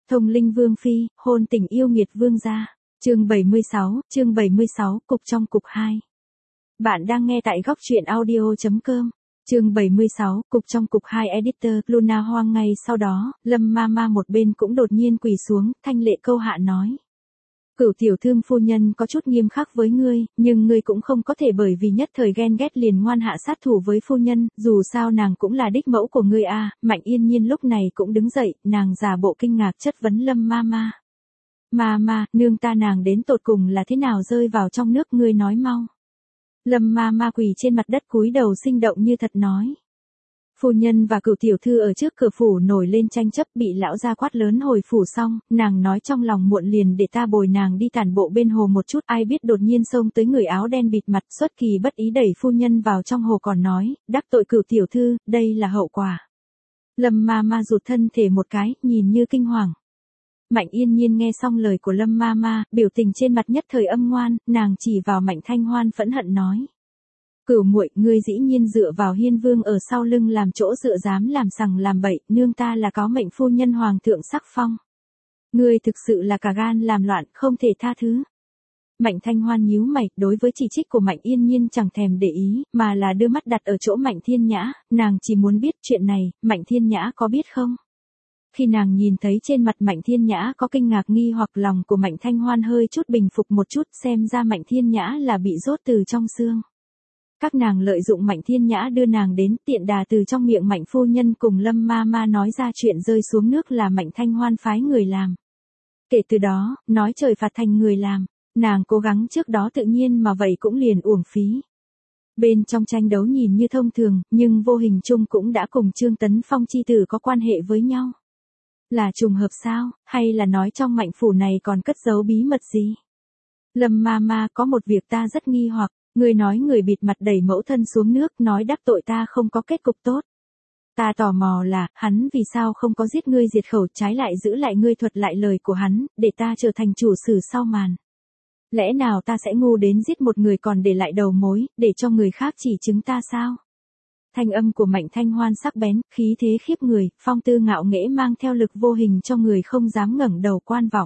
Thông linh vương phi, hôn tình yêu nghiệt vương gia. Chương 76, cục trong cục 2. Bạn đang nghe tại góc truyện audio.com. Chương 76, cục trong cục 2 editor, Luna Hoang. Ngay sau đó, Lâm Mama một bên cũng đột nhiên quỳ xuống, thanh lệ câu hạ nói. Cửu tiểu thư phu nhân có chút nghiêm khắc với ngươi, nhưng ngươi cũng không có thể bởi vì nhất thời ghen ghét liền ngoan hạ sát thủ với phu nhân, dù sao nàng cũng là đích mẫu của ngươi a. Mạnh Yên Nhiên lúc này cũng đứng dậy, nàng giả bộ kinh ngạc chất vấn Lâm Mama. Mama, nương ta nàng đến tột cùng là thế nào rơi vào trong nước, ngươi nói mau. Lâm Mama quỳ trên mặt đất cúi đầu sinh động như thật nói. Phu nhân và cửu tiểu thư ở trước cửa phủ nổi lên tranh chấp, bị lão gia quát lớn hồi phủ xong, nàng nói trong lòng muộn liền để ta bồi nàng đi tản bộ bên hồ một chút, ai biết đột nhiên xông tới người áo đen bịt mặt, xuất kỳ bất ý đẩy phu nhân vào trong hồ còn nói, đắc tội cửu tiểu thư, đây là hậu quả. Lâm Mama rụt thân thể một cái, nhìn như kinh hoàng. Mạnh Yên Nhiên nghe xong lời của Lâm Mama, biểu tình trên mặt nhất thời âm ngoan, nàng chỉ vào Mạnh Thanh Hoan phẫn hận nói. Cửu muội, ngươi dĩ nhiên dựa vào Hiên Vương ở sau lưng làm chỗ dựa, dám làm sằng làm bậy, nương ta là có mệnh phu nhân hoàng thượng sắc phong. Ngươi thực sự là cả gan làm loạn, không thể tha thứ. Mạnh Thanh Hoan nhíu mày, đối với chỉ trích của Mạnh Yên Nhiên chẳng thèm để ý, mà là đưa mắt đặt ở chỗ Mạnh Thiên Nhã, nàng chỉ muốn biết chuyện này, Mạnh Thiên Nhã có biết không? Khi nàng nhìn thấy trên mặt Mạnh Thiên Nhã có kinh ngạc nghi hoặc, lòng của Mạnh Thanh Hoan hơi chút bình phục một chút, xem ra Mạnh Thiên Nhã là bị rốt từ trong xương. Các nàng lợi dụng Mạnh Thiên Nhã đưa nàng đến, tiện đà từ trong miệng Mạnh phu nhân cùng Lâm Mama nói ra chuyện rơi xuống nước là Mạnh Thanh Hoan phái người làm. Kể từ đó, nói trời phạt thành người làm, nàng cố gắng trước đó tự nhiên mà vậy cũng liền uổng phí. Bên trong tranh đấu nhìn như thông thường, nhưng vô hình chung cũng đã cùng Trương Tấn Phong chi tử có quan hệ với nhau. Là trùng hợp sao, hay là nói trong Mạnh phủ này còn cất giấu bí mật gì? Lâm Mama, có một việc ta rất nghi hoặc. Ngươi nói người bịt mặt đẩy mẫu thân xuống nước, nói đắc tội ta không có kết cục tốt. Ta tò mò là, hắn vì sao không có giết ngươi diệt khẩu, trái lại giữ lại ngươi thuật lại lời của hắn, để ta trở thành chủ sử sau màn. Lẽ nào ta sẽ ngu đến giết một người còn để lại đầu mối, để cho người khác chỉ chứng ta sao? Thanh âm của Mạnh Thanh Hoan sắc bén, khí thế khiếp người, phong tư ngạo nghễ mang theo lực vô hình cho người không dám ngẩng đầu quan vọng.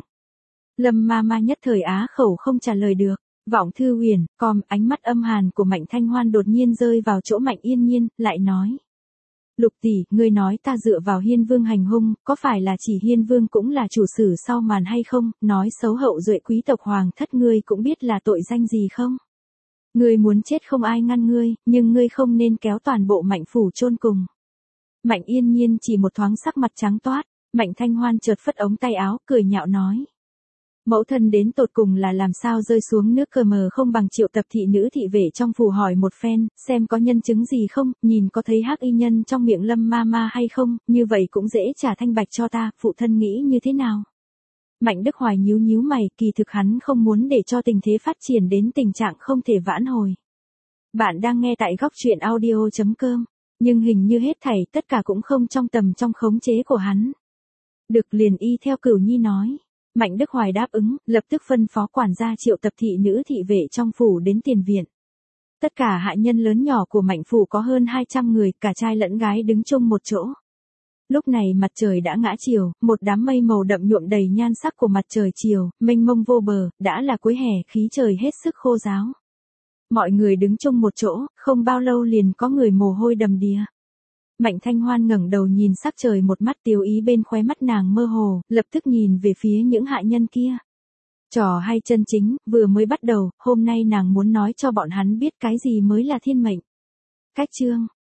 Lâm Mama nhất thời á khẩu không trả lời được. Vọng Thư Huyền, ánh mắt âm hàn của Mạnh Thanh Hoan đột nhiên rơi vào chỗ Mạnh Yên Nhiên, lại nói. Lục tỷ, ngươi nói ta dựa vào Hiên Vương hành hung, có phải là chỉ Hiên Vương cũng là chủ sử sau màn hay không, nói xấu hậu duệ quý tộc hoàng thất, ngươi cũng biết là tội danh gì không? Ngươi muốn chết không ai ngăn ngươi, nhưng ngươi không nên kéo toàn bộ Mạnh phủ chôn cùng. Mạnh Yên Nhiên chỉ một thoáng sắc mặt trắng toát, Mạnh Thanh Hoan chợt phất ống tay áo, cười nhạo nói. Mẫu thân đến tột cùng là làm sao rơi xuống nước, cờ mờ không bằng triệu tập thị nữ thị vệ trong phủ hỏi một phen, xem có nhân chứng gì không, nhìn có thấy hắc y nhân trong miệng Lâm Mama hay không, như vậy cũng dễ trả thanh bạch cho ta, phụ thân nghĩ như thế nào? Mạnh Đức Hoài nhíu mày, kỳ thực hắn không muốn để cho tình thế phát triển đến tình trạng không thể vãn hồi. Bạn đang nghe tại góc truyện audio.com, nhưng hình như hết thảy tất cả cũng không trong tầm trong khống chế của hắn. Được, liền y theo Cửu Nhi nói. Mạnh Đức Hoài đáp ứng, lập tức phân phó quản gia triệu tập thị nữ thị vệ trong phủ đến tiền viện. Tất cả hạ nhân lớn nhỏ của Mạnh phủ có hơn 200 người, cả trai lẫn gái đứng chung một chỗ. Lúc này mặt trời đã ngã chiều, một đám mây màu đậm nhuộm đầy nhan sắc của mặt trời chiều, mênh mông vô bờ, đã là cuối hè, khí trời hết sức khô ráo. Mọi người đứng chung một chỗ, không bao lâu liền có người mồ hôi đầm đìa. Mạnh Thanh Hoan ngẩng đầu nhìn sắc trời, một mắt tiêu ý bên khóe mắt nàng mơ hồ, lập tức nhìn về phía những hạ nhân kia. Trò hay chân chính, vừa mới bắt đầu, hôm nay nàng muốn nói cho bọn hắn biết cái gì mới là thiên mệnh. Cách chương,